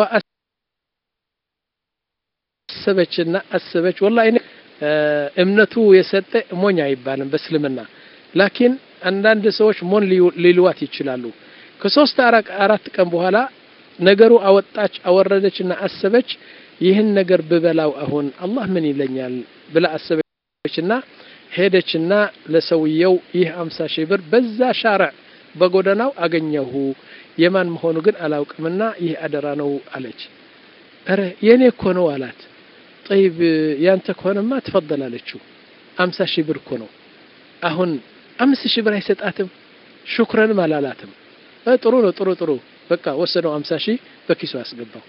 አሰበችና አሰበች والله እምነቱ የሰጠ ሞኝ አይባልም በእስልምና لكن አንዳንድ ሰዎች ሞን ሊልዋት ይችላሉ ከሶስት አራት ቀን በኋላ ነገሩ አወጣች አወረደችና አሰበች ይህን ነገር በበላው አሁን አላህ ምን ይለኛል ብላ አሰበችና ሄደችና ለሰውየው ይህ ሃምሳ ሺህ ብር በዛ ሻርዕ በጎዳናው አገኘሁ የማን መሆኑ ግን አላውቅምና ይህ አደራ ነው አለች አረ የኔ እኮ ነው አላት طيب ያንተ ከሆነማ ተፈضل አለችው ሃምሳ ሺህ ብር እኮ ነው አሁን አምስት ሺህ ብር አይሰጣትም ሹክራን ማላላትም ጥሩ ነው ጥሩ ጥሩ በቃ ወሰደው ሃምሳ ሺህ በኪሱ አስገባው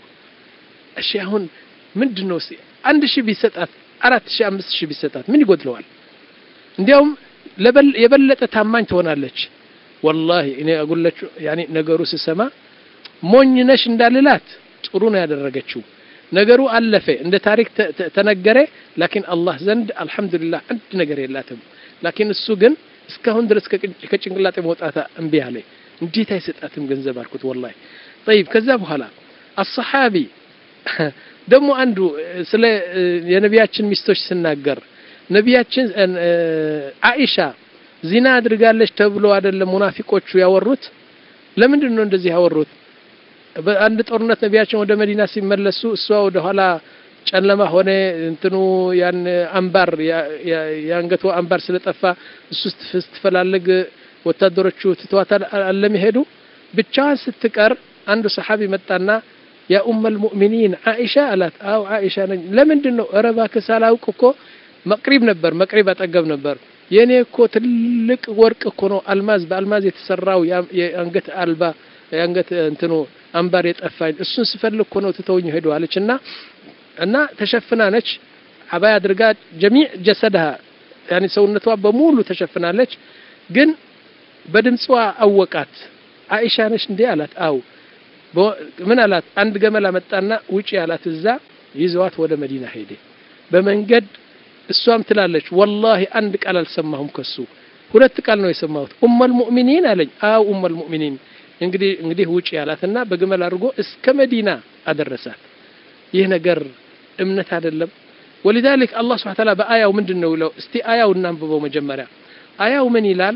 እሺ አሁን ምንድነው እስቲ አንድ ሺህ ቢሰጣት አራት ሺህ አምስት ሺህ ቢሰጣት ምን ይጎድለዋል እንዲያውም የበለጠ ታማኝ ትሆናለች والله እኔ አጉለችሁ ያኒ ነገሩ ሲሰማ ሞኝ ነሽ እንዳልላት ጥሩ ነው ያደረገችው ነገሩ አለፈ እንደ ታሪክ ተነገረ ላኪን አላህ ዘንድ አልহামዱሊላህ አንድ ነገር የላትም ላኪን እሱ ግን እስካሁን ድረስ ከጭንቅላጤ መውጣታ እንቢ አለ እንዴት አይሰጣትም ገንዘብ አልኩት والله طيب ከዛ በኋላ الصحابي ደሞ አንዱ ስለ የነቢያችን ሚስቶች ሲናገር ነቢያችን አኢሻ ዚና አድርጋለች ተብሎ አይደለም ሙናፊቆቹ ያወሩት ለምንድን ነው እንደዚህ ያወሩት በአንድ ጦርነት ነቢያችን ወደ መዲና ሲመለሱ እሷ ወደ ኋላ ጨለማ ሆነ እንትኑ ያን አንባር ያንገቱ አንባር ስለጠፋ እሱ ስትፈላልግ ወታደሮቹ ትተዋታል አለም ይሄዱ ብቻዋን ስትቀር አንዱ ሰሃቢ መጣና ያ ኡም المؤمنين አኢሻ አላት አው አኢሻ ነኝ ለምንድነው ረባ ከሳላውቅ እኮ መቅሪብ ነበር መቅሪብ አጠገብ ነበር የኔ እኮ ትልቅ ወርቅ እኮ ነው አልማዝ በአልማዝ የተሰራው የአንገት አልባ የአንገት እንትኑ አንባር የጠፋኝ እሱን ስፈልግ እኮ ነው ትተውኝ ሄዱ አለችና እና ተሸፍና ነች አባይ አድርጋ جميع جسدها يعني ሰውነቷ በሙሉ ተሸፍናለች ግን በድምጽዋ አወቃት አኢሻ ነሽ እንዴ አላት አው ምን አላት አንድ ገመል አመጣና ውጪ አላት እዛ ይዘዋት ወደ መዲና ሄደ በመንገድ እሷም ትላለች والله አንድ ቃል አልሰማሁም ከሱ ሁለት ቃል ነው የሰማሁት ኡም المؤمنين አለኝ አው ኡም المؤمنين እንግዲህ እንግዲህ ውጪ አላትና በገመል አድርጎ እስከ መዲና አደረሳት ይህ ነገር እምነት አይደለም ولذلك الله سبحانه وتعالى በአያው ምንድነው ለው እስቲ አያው እናንብበው መጀመሪያ አያው ምን ይላል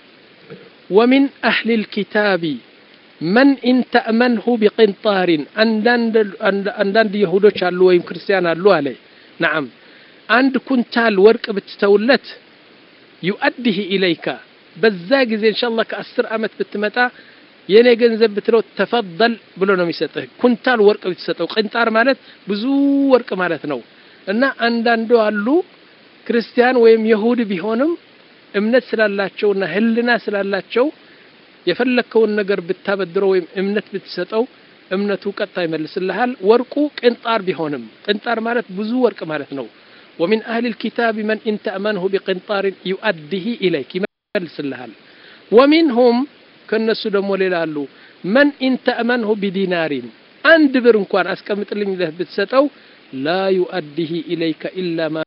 ومن أهل الكتاب من إن تأمنه بقنطار عندند عندند يهودوች አሉ ወይም ክርስቲያን አሉ አለ نعم አንድ ኩንታል ወርቅ ብትተውለት يؤديه إليك በዛ ጊዜ ኢንሻአላህ ከ10 አመት ብትመጣ የኔ ገንዘብ ብትለው ተፈضل ብሎ ነው የሚሰጥህ ኩንታል ወርቅ ብትሰጠው ቅንጣር ማለት ብዙ ወርቅ ማለት ነው እና አንዳንዱ አሉ ክርስቲያን ወይም ይሁዲ ቢሆንም እምነት ስላላቸውና ህልና ስላላቸው የፈለከውን ነገር ብታበድረው ወይም እምነት ብትሰጠው እምነቱ ቀጣ ይመልስልሃል ወርቁ ቅንጣር ቢሆንም ቅንጣር ማለት ብዙ ወርቅ ማለት ነው ومن أهل الكتاب من إن تأمنه بقنطار يؤديه إليك يملسلሃል ومنهم ከነሱ ደሞ ሌላ አሉ من إن تأمنه بدينار አንድ ብር እንኳን አስቀምጥልኝ ለህ ብትሰጠው لا يؤديه إليك إلا ما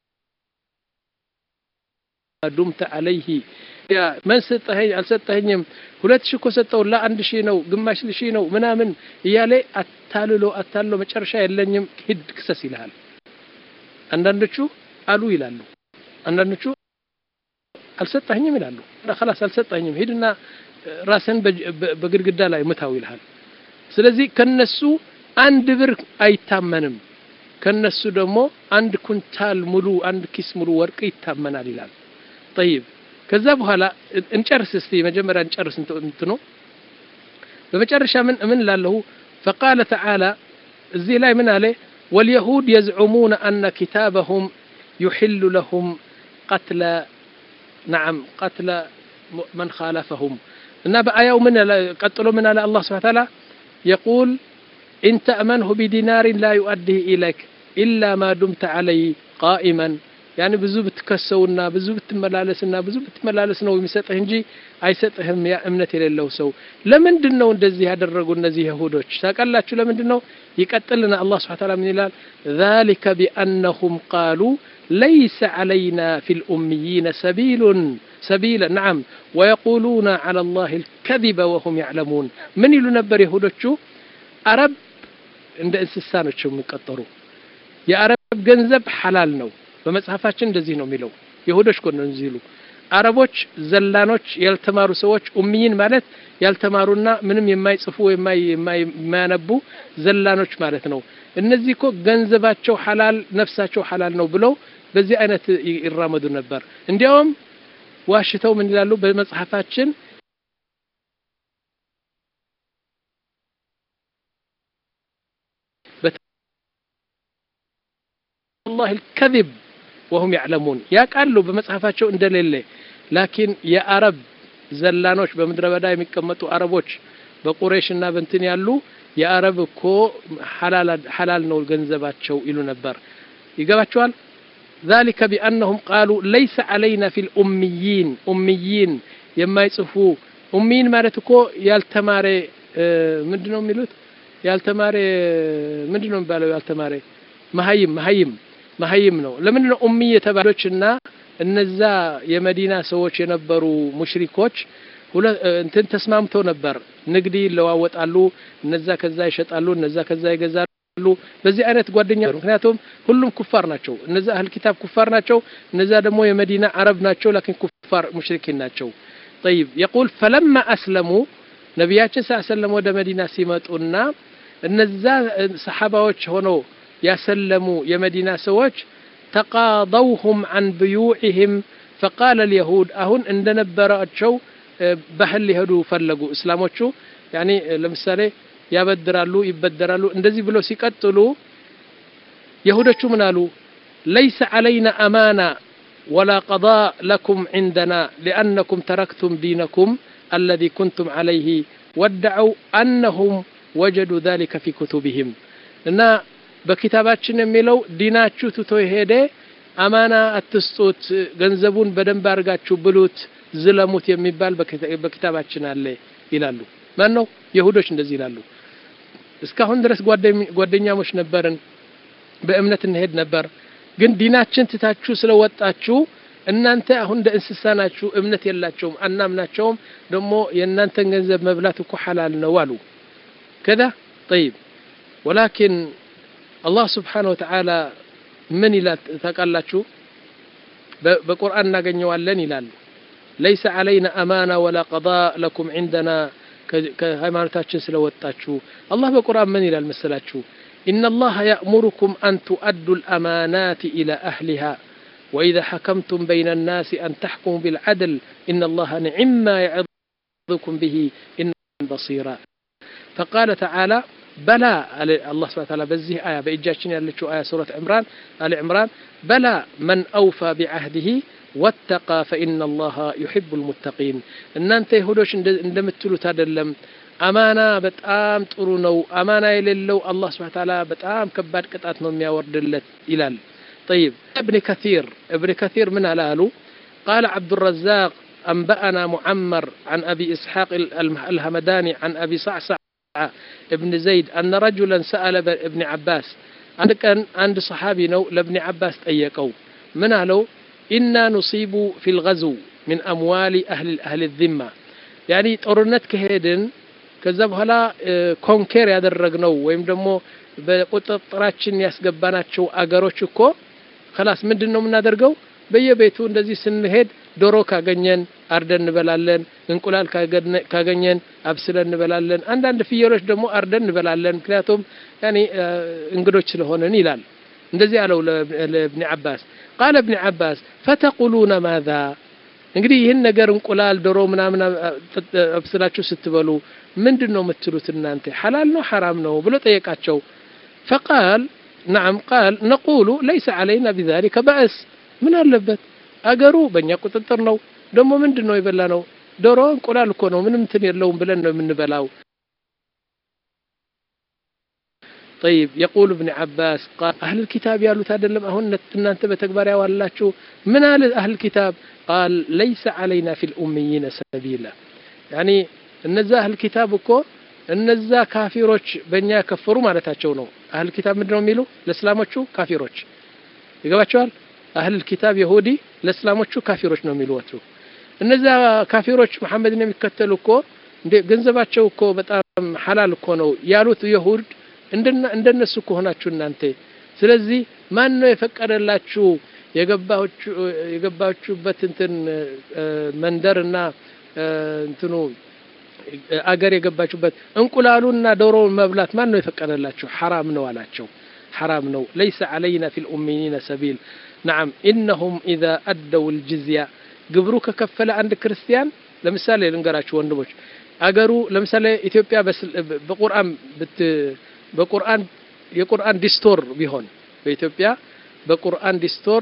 دمت عليه ያ من ሰጠኸኝ አልሰጠኸኝም ሁለት ሺህ ኮሰጠው ላ አንድ ሺህ ነው ግማሽ ሺህ ነው ምናምን እያለ አታልሎ አታልሎ መጨረሻ የለኝም ሂድ ክሰስ ይላል አንዳንዶቹ አሉ ይላሉ አንዳንዶቹ አልሰጠኸኝም ይላሉ خلاص አልሰጠኸኝም ሂድና ራስን በግድግዳ ላይ መታው ይላል ስለዚህ ከነሱ አንድ ብር አይታመንም ከነሱ ደግሞ አንድ ኩንታል ሙሉ አንድ ኪስ ሙሉ ወርቅ ይታመናል ይላል طيب ከዛ በኋላ እንጨርስ እስቲ መጀመሪያ እንጨርስ እንትኑ በመጨረሻ ምን ምን ላለው فقال تعالى እዚህ ላይ ምን አለ واليهود يزعمون أن كتابهم يحل لهم قتل نعم قتل من خالفهم النبأ يوم من قتلوا من الله سبحانه وتعالى يقول إن تأمنه بدينار لا يؤديه إليك إلا ما دمت عليه قائما يعني بزو بتكسونا بزو بتملالسنا بزو بتملالس ነው የሚሰጥህ እንጂ አይሰጥህም ያ እምነት የሌለው ሰው ለምንድነው እንደዚህ ያደረጉ እነዚህ ይሁዶች ታውቃላችሁ ለምንድነው ይቀጥልና አላህ Subhanahu Wa Ta'ala ምን ይላል ذلك بأنهم قالوا ليس علينا في الأميين سبيل سبيل نعم ويقولون على الله الكذب وهم يعلمون من ይሉ ነበር ይሁዶቹ አረብ እንደ እንስሳኖች የሚቀጠሩ የአረብ ገንዘብ ሐላል ነው በመጽሐፋችን እንደዚህ ነው የሚለው ይሁዶች ኮን ነው ይሉ አረቦች ዘላኖች ያልተማሩ ሰዎች ኡሚይን ማለት ያልተማሩና ምንም የማይጽፉ የማያነቡ ዘላኖች ማለት ነው እነዚህ እኮ ገንዘባቸው ሐላል ነፍሳቸው ሐላል ነው ብለው በዚህ አይነት ይራመዱ ነበር እንዲያውም ዋሽተው ምን ይላሉ በመጽሐፋችን والله الكذب وهم يعلمون يا قالوا بمصحفاቸው እንደሌለ لكن يا عرب ዘላኖች በመድረ በዳ የሚቀመጡ አረቦች በቁረይሽና በእንትን ያሉ የአረብ እኮ ሐላል ሐላል ነው ገንዘባቸው ይሉ ነበር ይገባቸዋል ذلك بانهم قالوا ليس علينا في الاميين اميين የማይጽፉ ኡሚን ማለት እኮ ያልተማረ ምንድነው የሚሉት ያልተማረ ምንድነው የሚባለው ያልተማረ መሃይም መሃይም መሃይም ነው ለምንድነው ኡሚ የተባሉችና እነዛ የመዲና ሰዎች የነበሩ ሙሽሪኮች እንትን ተስማምተው ነበር ንግዲ ለዋወጣሉ እነዛ ከዛ ይሸጣሉ እነዛ ከዛ ይገዛሉ በዚህ አይነት ጓደኛ ምክንያቱም ሁሉም ኩፋር ናቸው እነዛ አህል ኪታብ ኩፋር ናቸው እነዛ ደግሞ የመዲና አረብ ናቸው لكن ኩፋር ሙሽሪኪን ናቸው طيب يقول فلما اسلموا ነብያችን ሰለላሁ ወደ መዲና ሲመጡና እነዛ ሰሃባዎች ሆነው ያሰለሙ የመዲና ሰዎች تقاضوهم عن بيوعهم فقال اليهود አሁን እንደነበራቸው ባህል ይሄዱ ፈለጉ እስላሞቹ يعني ለምሳሌ ያበድራሉ ይበደራሉ እንደዚህ ብለው ሲቀጥሉ ይሁዶቹ ምን አሉ ليس علينا امانه ولا قضاء لكم عندنا لانكم تركتم دينكم الذي كنتم عليه وادعوا انهم وجدوا ذلك في كتبهم እና በኪታባችን የሚለው ዲናችሁ ትቶ ሄደ አማና አትስጡት ገንዘቡን በደንብ አርጋችሁ ብሉት ዝለሙት የሚባል በኪታባችን አለ ይላሉ ማን ነው ይሁዶች እንደዚህ ይላሉ እስካሁን ድረስ ጓደኛሞች ነበርን በእምነት እንሄድ ነበር ግን ዲናችን ትታችሁ ስለወጣችሁ እናንተ አሁን እንደ እንስሳ ናችሁ እምነት የላችሁም አናምናቸውም ደሞ የእናንተን ገንዘብ መብላት እኮ ሐላል ነው አሉ كذا طيب ولكن الله سبحانه وتعالى من إلى تقالاتشو بقرآن ناقنيوالن ይላል ليس علينا أمانة ولا قضاء لكم عندنا كهيمانتاችን ስለወጣችሁ الله بقرآن من إلى المسلاتشو إن الله يأمركم أن تؤدوا الأمانات إلى أهلها وإذا حكمتم بين الناس أن تحكموا بالعدل إن الله نعم ما يعظكم به إن بصيرا فقال تعالى بلا الله سبحانه وتعالى بزيه آية بإجاشين يالتشو آية سورة عمران آل عمران بلا من أوفى بعهده واتقى فإن الله يحب المتقين إن أنت يهودوش اندمتلو تادلم أمانة بتقام تقرونو أمانة يللو الله سبحانه وتعالى بتقام كبار كتاتنا ميا وردلت إلال طيب ابن كثير ابن كثير من هلالو قال عبد الرزاق أنبأنا معمر عن أبي إسحاق الهمداني عن أبي صعصع ابن زيد أن رجلا سأل ابن عباس عند كان عند صحابي نو لابن عباس أيقوا من قالوا إنا نصيب في الغزو من أموال أهل أهل الذمة يعني طرنت كهيدن كذب هلا كونكير ያደረግነው ወይም ደግሞ በቁጥጥራችን ያስገባናቸው አገሮች እኮ خلاص ምንድነው የምናደርገው በየቤቱ እንደዚህ ስንሄድ ዶሮ ካገኘን አርደን እንበላለን እንቁላል ካገኘን አብስለን እንበላለን አንዳንድ ፍየሎች ደግሞ አርደን እንበላለን ምክንያቱም يعني እንግዶች ስለሆነን ይላል እንደዚህ አለው ለኢብኑ አባስ قال ابن عباس فتقولون ماذا እንግዲህ ይሄን ነገር እንቁላል ዶሮ ምናምን አብስላችሁ ስትበሉ ምንድነው የምትሉት እናንተ حلال ነው حرام ነው ብሎ ጠየቃቸው فقال نعم قال نقول ليس علينا بذلك بأس من አለበት አገሩ በእኛ ቁጥጥር ነው ደሞ ምንድነው ይበላነው ዶሮ እንቁላል እኮ ነው ምንም እንትን የለውም ብለን ነው የምንበላው طيب يقول ابن عباس قال أهل الكتاب يالوت አይደለም አሁን እናንተ በተግባር ያዋላችሁ ምን አለ أهل الكتاب قال ليس علينا في الأميين سبيلا يعني እነዛ أهل الكتاب እኮ እነዛ ካፊሮች በእኛ ከፈሩ ማለታቸው ነው أهل الكتاب ምንድነው የሚሉ ለእስላሞቹ ካፊሮች ይገባቸዋል أهل الكتاب يهودي ለእስላሞቹ ካፊሮች ነው የሚሉት እነዛ ካፊሮች መሐመድን የሚከተሉ እኮ ገንዘባቸው እኮ በጣም ሐላል እኮ ነው ያሉት ይሁድ እንደና እንደነሱ እኮ ሆናችሁ እናንተ ስለዚህ ማን ነው የፈቀደላችሁ የገባችሁ የገባችሁበት እንትን መንደርና እንትኑ አገር የገባችሁበት እንቁላሉና ዶሮውን መብላት ማን ነው የፈቀደላችሁ حرام ነው አላቸው حرام ነው ليس علينا في الأميين سبيل نعم إنهم إذا أدوا الجزية قبروك كفل عند كريستيان لمثال لنقراش وندبوش أقروا لمثال إثيوبيا بس بقرآن بت بقرآن يقرآن دستور بيهون بإثيوبيا بقرآن دستور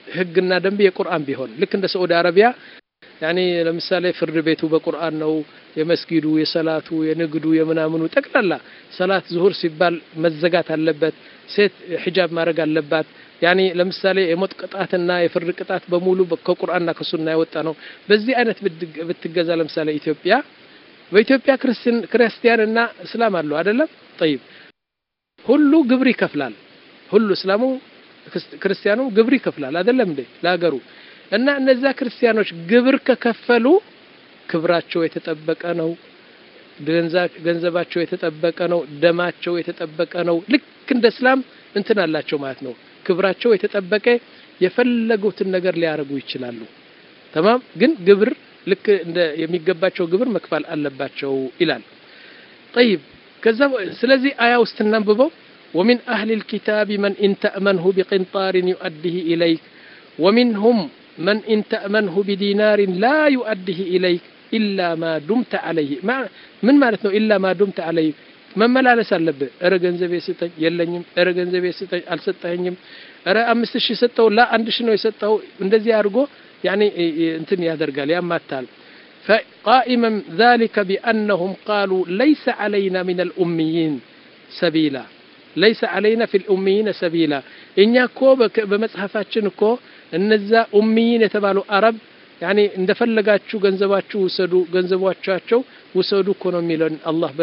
ህግና ደንብ የቁርአን ቢሆን ልክ እንደ ሳዑዲ አረቢያ ያኒ ለምሳሌ ፍርድ ቤቱ በቁርአን ነው የመስጊዱ የሰላቱ የንግዱ የምናምኑ ጠቅላላ ሰላት ዙሁር ሲባል መዘጋት አለበት ሴት ሒጃብ ማድረግ አለባት ያኒ ለምሳሌ የሞት ቅጣትና የፍርድ ቅጣት በሙሉ ከቁርአንና ከሱና የወጣ ነው በዚህ አይነት ብትገዛ ለምሳሌ ኢትዮጵያ በኢትዮጵያ ክርስቲያን ክርስቲያንና እስላም አለው አይደለም طيب ሁሉ ግብር ይከፍላል ሁሉ እስላሙ ክርስቲያኑ ግብር ይከፍላል አይደለም እንዴ ለሀገሩ እና እነዛ ክርስቲያኖች ግብር ከከፈሉ ክብራቸው የተጠበቀ ነው ገንዘባቸው የተጠበቀ ነው ደማቸው የተጠበቀ ነው ልክ እንደ እስላም እንትን አላቸው ማለት ነው ክብራቸው የተጠበቀ የፈለጉትን ነገር ሊያረጉ ይችላሉ تمام ግን ግብር ልክ እንደ የሚገባቸው ግብር መክፈል አለባቸው ይላል طيب ከዛ ስለዚህ አያ ውስጥ እናንብበው ومن أهل الكتاب من إن تأمنه بقنطار يؤديه إليك ومنهم من إن تأمنه بدينار لا يؤديه إليك إلا ما دمت عليه ما من معناته إلا ما دمت عليه من ملالس አለብህ እረ ገንዘቤ ስጠኝ የለኝም እረ ገንዘቤ ስጠኝ አልሰጠኝም እረ አምስት ሺህ ሰጠው ላ አንድ ሺህ ነው የሰጠው እንደዚህ አድርጎ يعني እንትን ያደርጋል ያማታል فقائما ذلك بأنهم قالوا ليس علينا من الأميين سبيلا ليس علينا في الأميين سبيلا እኛ እኮ በመጽሐፋችን እኮ እነዛ ኡሚይን የተባሉ አረብ يعني እንደፈለጋችሁ ገንዘባችሁ ወሰዱ ገንዘባቻቸው ወሰዱ እኮ ነው የሚለው አላህ